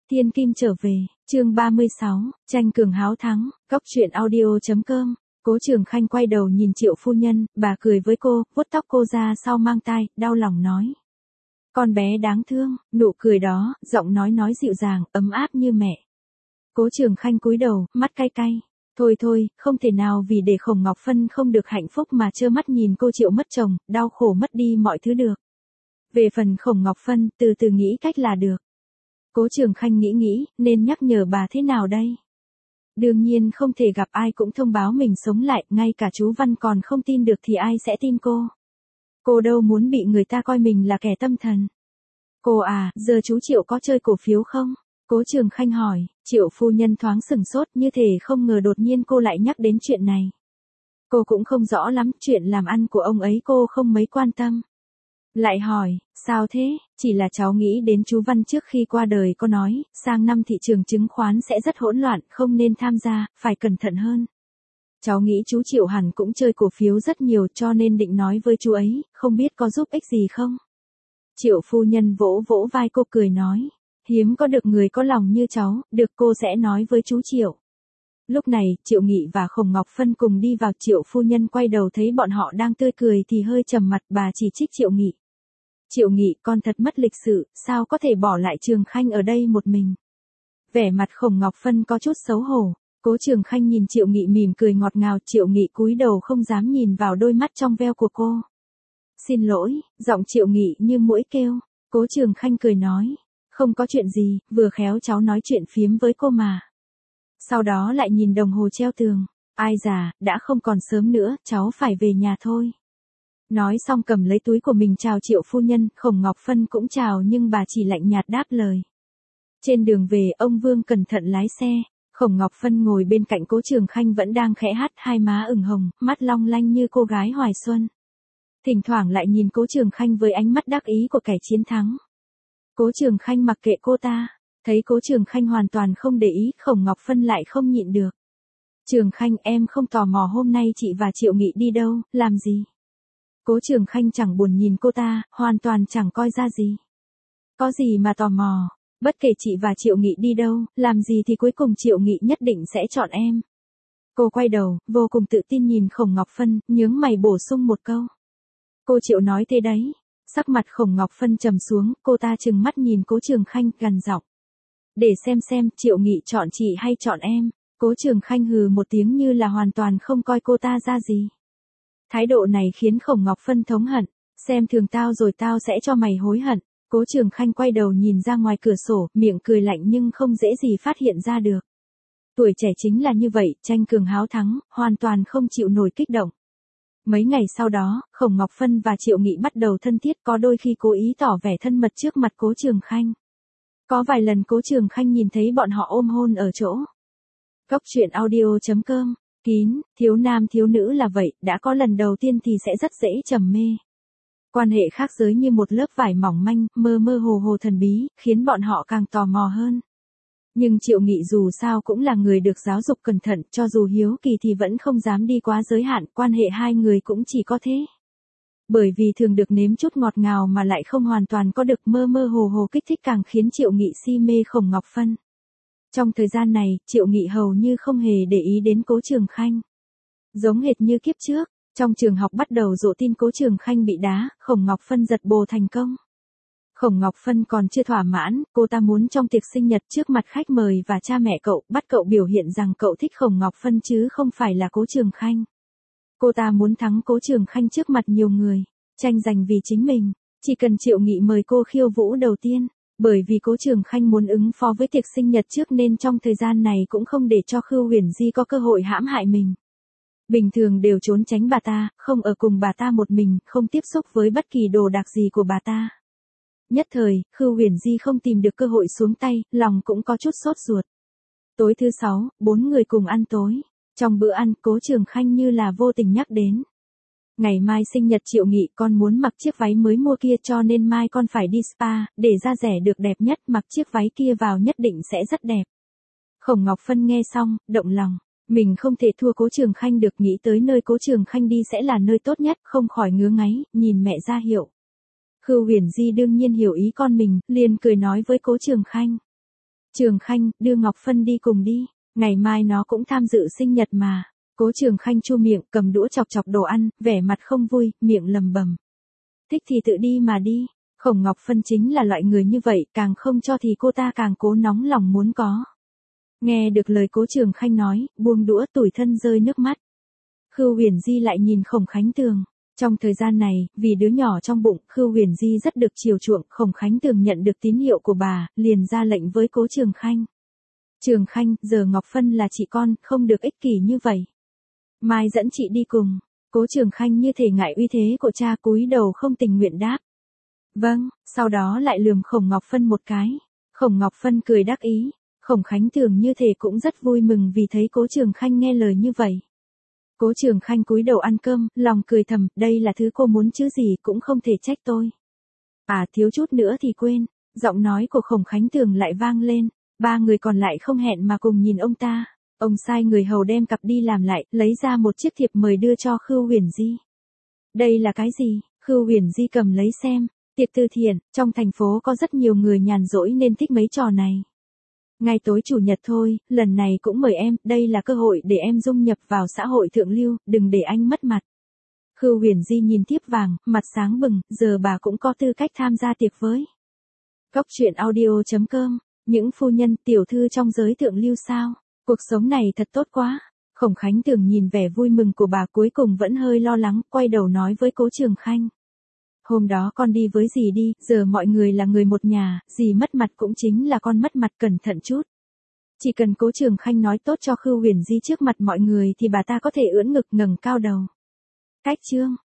Thiên Kim trở về, chương 36, tranh cường háo thắng, góc truyện audio.com. Cố Trường Khanh quay đầu nhìn Triệu phu nhân, bà cười với cô, vuốt tóc cô ra sau mang tai, đau lòng nói. Con bé đáng thương, nụ cười đó, giọng nói dịu dàng, ấm áp như mẹ. Cố Trường Khanh cúi đầu, mắt cay cay. Thôi thôi, không thể nào vì để Khổng Ngọc Phân không được hạnh phúc mà trơ mắt nhìn cô Triệu mất chồng, đau khổ mất đi mọi thứ được. Về phần Khổng Ngọc Phân, từ từ nghĩ cách là được. Cố Trường Khanh nghĩ, nên nhắc nhở bà thế nào đây? Đương nhiên không thể gặp ai cũng thông báo mình sống lại, ngay cả chú Văn còn không tin được thì ai sẽ tin cô? Cô đâu muốn bị người ta coi mình là kẻ tâm thần. Cô à, giờ chú Triệu có chơi cổ phiếu không? Cố Trường Khanh hỏi. Triệu phu nhân thoáng sửng sốt, như thể không ngờ đột nhiên cô lại nhắc đến chuyện này. Cô cũng không rõ lắm, chuyện làm ăn của ông ấy cô không mấy quan tâm. Lại hỏi, sao thế? Chỉ là cháu nghĩ đến chú Văn trước khi qua đời có nói, sang năm thị trường chứng khoán sẽ rất hỗn loạn, không nên tham gia, phải cẩn thận hơn. Cháu nghĩ chú Triệu hẳn cũng chơi cổ phiếu rất nhiều cho nên định nói với chú ấy, không biết có giúp ích gì không? Triệu phu nhân vỗ vỗ vai cô cười nói, hiếm có được người có lòng như cháu, được cô sẽ nói với chú Triệu. Lúc này, Triệu Nghị và Khổng Ngọc Phân cùng đi vào. Triệu phu nhân quay đầu thấy bọn họ đang tươi cười thì hơi trầm mặt, bà chỉ trích Triệu Nghị. Triệu Nghị, con thật mất lịch sự, sao có thể bỏ lại Trường Khanh ở đây một mình? Vẻ mặt Khổng Ngọc Phân có chút xấu hổ. Cố Trường Khanh nhìn Triệu Nghị mỉm cười ngọt ngào. Triệu Nghị cúi đầu không dám nhìn vào đôi mắt trong veo của cô. Xin lỗi, giọng Triệu Nghị như muỗi kêu. Cố Trường Khanh cười nói, không có chuyện gì, vừa khéo cháu nói chuyện phiếm với cô mà. Sau đó lại nhìn đồng hồ treo tường. Ai già, đã không còn sớm nữa, cháu phải về nhà thôi. Nói xong cầm lấy túi của mình chào Triệu phu nhân, Khổng Ngọc Phân cũng chào nhưng bà chỉ lạnh nhạt đáp lời. Trên đường về, ông Vương cẩn thận lái xe. Khổng Ngọc Phân ngồi bên cạnh Cố Trường Khanh vẫn đang khẽ hát, hai má ửng hồng, mắt long lanh như cô gái hoài xuân. Thỉnh thoảng lại nhìn Cố Trường Khanh với ánh mắt đắc ý của kẻ chiến thắng. Cố Trường Khanh mặc kệ cô ta. Thấy Cố Trường Khanh hoàn toàn không để ý, Khổng Ngọc Phân lại không nhịn được. Trường Khanh, em không tò mò hôm nay chị và Triệu Nghị đi đâu, làm gì? Cố Trường Khanh chẳng buồn nhìn cô ta, hoàn toàn chẳng coi ra gì. Có gì mà tò mò, bất kể chị và Triệu Nghị đi đâu, làm gì thì cuối cùng Triệu Nghị nhất định sẽ chọn em. Cô quay đầu, vô cùng tự tin nhìn Khổng Ngọc Phân, nhướng mày bổ sung một câu. Cô Triệu nói thế đấy. Sắc mặt Khổng Ngọc Phân trầm xuống, cô ta trừng mắt nhìn Cố Trường Khanh, gằn giọng. Để xem Triệu Nghị chọn chị hay chọn em. Cố Trường Khanh hừ một tiếng như là hoàn toàn không coi cô ta ra gì. Thái độ này khiến Khổng Ngọc Phân thống hận. Xem thường tao rồi tao sẽ cho mày hối hận. Cố Trường Khanh quay đầu nhìn ra ngoài cửa sổ, miệng cười lạnh nhưng không dễ gì phát hiện ra được. Tuổi trẻ chính là như vậy, tranh cường háo thắng, hoàn toàn không chịu nổi kích động. Mấy ngày sau đó, Khổng Ngọc Phân và Triệu Nghị bắt đầu thân thiết, có đôi khi cố ý tỏ vẻ thân mật trước mặt Cố Trường Khanh. Có vài lần Cố Trường Khanh nhìn thấy bọn họ ôm hôn ở chỗ. Góc truyện audio.com. Kín, thiếu nam thiếu nữ là vậy, đã có lần đầu tiên thì sẽ rất dễ trầm mê. Quan hệ khác giới như một lớp vải mỏng manh, mơ mơ hồ hồ thần bí, khiến bọn họ càng tò mò hơn. Nhưng Triệu Nghị dù sao cũng là người được giáo dục cẩn thận, cho dù hiếu kỳ thì vẫn không dám đi quá giới hạn, quan hệ hai người cũng chỉ có thế. Bởi vì thường được nếm chút ngọt ngào mà lại không hoàn toàn có được, mơ mơ hồ hồ kích thích càng khiến Triệu Nghị si mê Khổng Ngọc Phân. Trong thời gian này, Triệu Nghị hầu như không hề để ý đến Cố Trường Khanh. Giống hệt như kiếp trước, trong trường học bắt đầu rộ tin Cố Trường Khanh bị đá, Khổng Ngọc Phân giật bồ thành công. Khổng Ngọc Phân còn chưa thỏa mãn, cô ta muốn trong tiệc sinh nhật trước mặt khách mời và cha mẹ cậu, bắt cậu biểu hiện rằng cậu thích Khổng Ngọc Phân chứ không phải là Cố Trường Khanh. Cô ta muốn thắng Cố Trường Khanh trước mặt nhiều người, tranh giành vì chính mình. Chỉ cần Triệu Nghị mời cô khiêu vũ đầu tiên, bởi vì Cố Trường Khanh muốn ứng phó với tiệc sinh nhật trước nên trong thời gian này cũng không để cho Khưu Huyền Di có cơ hội hãm hại mình. Bình thường đều trốn tránh bà ta, không ở cùng bà ta một mình, không tiếp xúc với bất kỳ đồ đạc gì của bà ta. Nhất thời, Khưu Huyền Di không tìm được cơ hội xuống tay, lòng cũng có chút sốt ruột. Tối thứ 6, 4 người cùng ăn tối. Trong bữa ăn, Cố Trường Khanh như là vô tình nhắc đến. Ngày mai sinh nhật Triệu Nghị, con muốn mặc chiếc váy mới mua kia cho nên mai con phải đi spa, để da rẻ được đẹp nhất, mặc chiếc váy kia vào nhất định sẽ rất đẹp. Khổng Ngọc Phân nghe xong, động lòng. Mình không thể thua Cố Trường Khanh được, nghĩ tới nơi Cố Trường Khanh đi sẽ là nơi tốt nhất, không khỏi ngứa ngáy, nhìn mẹ ra hiệu. Khưu Huyền Di đương nhiên hiểu ý con mình, liền cười nói với Cố Trường Khanh. Trường Khanh, đưa Ngọc Phân đi cùng đi, ngày mai nó cũng tham dự sinh nhật mà. Cố Trường Khanh chu miệng, cầm đũa chọc chọc đồ ăn, vẻ mặt không vui, miệng lầm bầm. Thích thì tự đi mà đi. Khổng Ngọc Phân chính là loại người như vậy, càng không cho thì cô ta càng cố nóng lòng muốn có. Nghe được lời Cố Trường Khanh nói, buông đũa tủi thân rơi nước mắt. Khưu Huyền Di lại nhìn Khổng Khánh Tường. Trong thời gian này, vì đứa nhỏ trong bụng, Khưu Huyền Di rất được chiều chuộng, Khổng Khánh Tường nhận được tín hiệu của bà, liền ra lệnh với Cố Trường Khanh. Trường Khanh, giờ Ngọc Phân là chị con, không được ích kỷ như vậy. Mai dẫn chị đi cùng. Cố Trường Khanh như thể ngại uy thế của cha, cúi đầu không tình nguyện đáp. Vâng, sau đó lại lườm Khổng Ngọc Phân một cái. Khổng Ngọc Phân cười đắc ý. Khổng Khánh Tường như thể cũng rất vui mừng vì thấy Cố Trường Khanh nghe lời như vậy. Cố Trường Khanh cúi đầu ăn cơm, lòng cười thầm, đây là thứ cô muốn chứ gì, cũng không thể trách tôi. À, thiếu chút nữa thì quên. Giọng nói của Khổng Khánh Tường lại vang lên. Ba người còn lại không hẹn mà cùng nhìn ông ta. Ông sai người hầu đem cặp đi làm lại, lấy ra một chiếc thiệp mời đưa cho Khưu Huyền Di. Đây là cái gì? Khưu Huyền Di cầm lấy xem. Tiệc từ thiện, trong thành phố có rất nhiều người nhàn rỗi nên thích mấy trò này. Ngày tối chủ nhật thôi, lần này cũng mời em, đây là cơ hội để em dung nhập vào xã hội thượng lưu, đừng để anh mất mặt. Khưu Huyền Di nhìn thiếp vàng, mặt sáng bừng, giờ bà cũng có tư cách tham gia tiệc với. Góc truyện audio.com, những phu nhân tiểu thư trong giới thượng lưu sao? Cuộc sống này thật tốt quá. Khổng Khánh Tường nhìn vẻ vui mừng của bà cuối cùng vẫn hơi lo lắng, quay đầu nói với Cố Trường Khanh. Hôm đó con đi với dì đi, giờ mọi người là người một nhà, dì mất mặt cũng chính là con mất mặt, cẩn thận chút. Chỉ cần Cố Trường Khanh nói tốt cho Khưu Huyền Di trước mặt mọi người thì bà ta có thể ưỡn ngực ngẩng cao đầu. Cách chương.